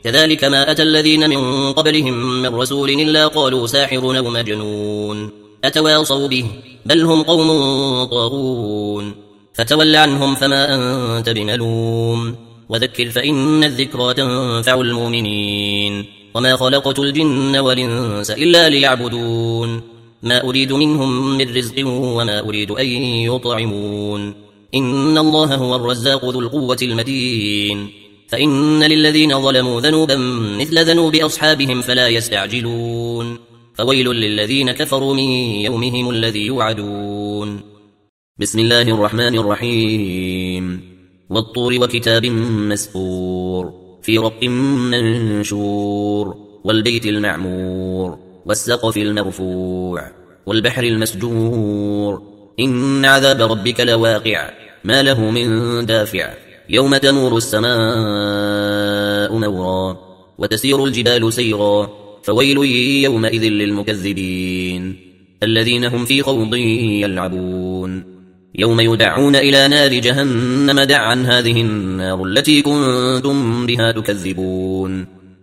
كذلك ما أتى الذين من قبلهم من رسول إلا قالوا ساحر أو مجنون أتواصوا به بل هم قوم طاغون فتول عنهم فما أنت بملوم وذكر فإن الذكرى تنفع المؤمنين وما خلقت الجن والإنس إلا ليعبدون ما أريد منهم من رزق وما أريد أن يطعمون إن الله هو الرزاق ذو القوة المتين فإن للذين ظلموا ذنوبا مثل ذنوب أصحابهم فلا يستعجلون فويل للذين كفروا من يومهم الذي يوعدون بسم الله الرحمن الرحيم والطور وكتاب مسطور في رق منشور والبيت المعمور والسقف المرفوع والبحر المسجور إن عذاب ربك لواقع ما له من دافع يوم تمور السماء مورا وتسير الجبال سيرا فويل يومئذ للمكذبين الذين هم في خوض يلعبون يوم يدعون إلى نار جهنم دعا هذه النار التي كنتم بها تكذبون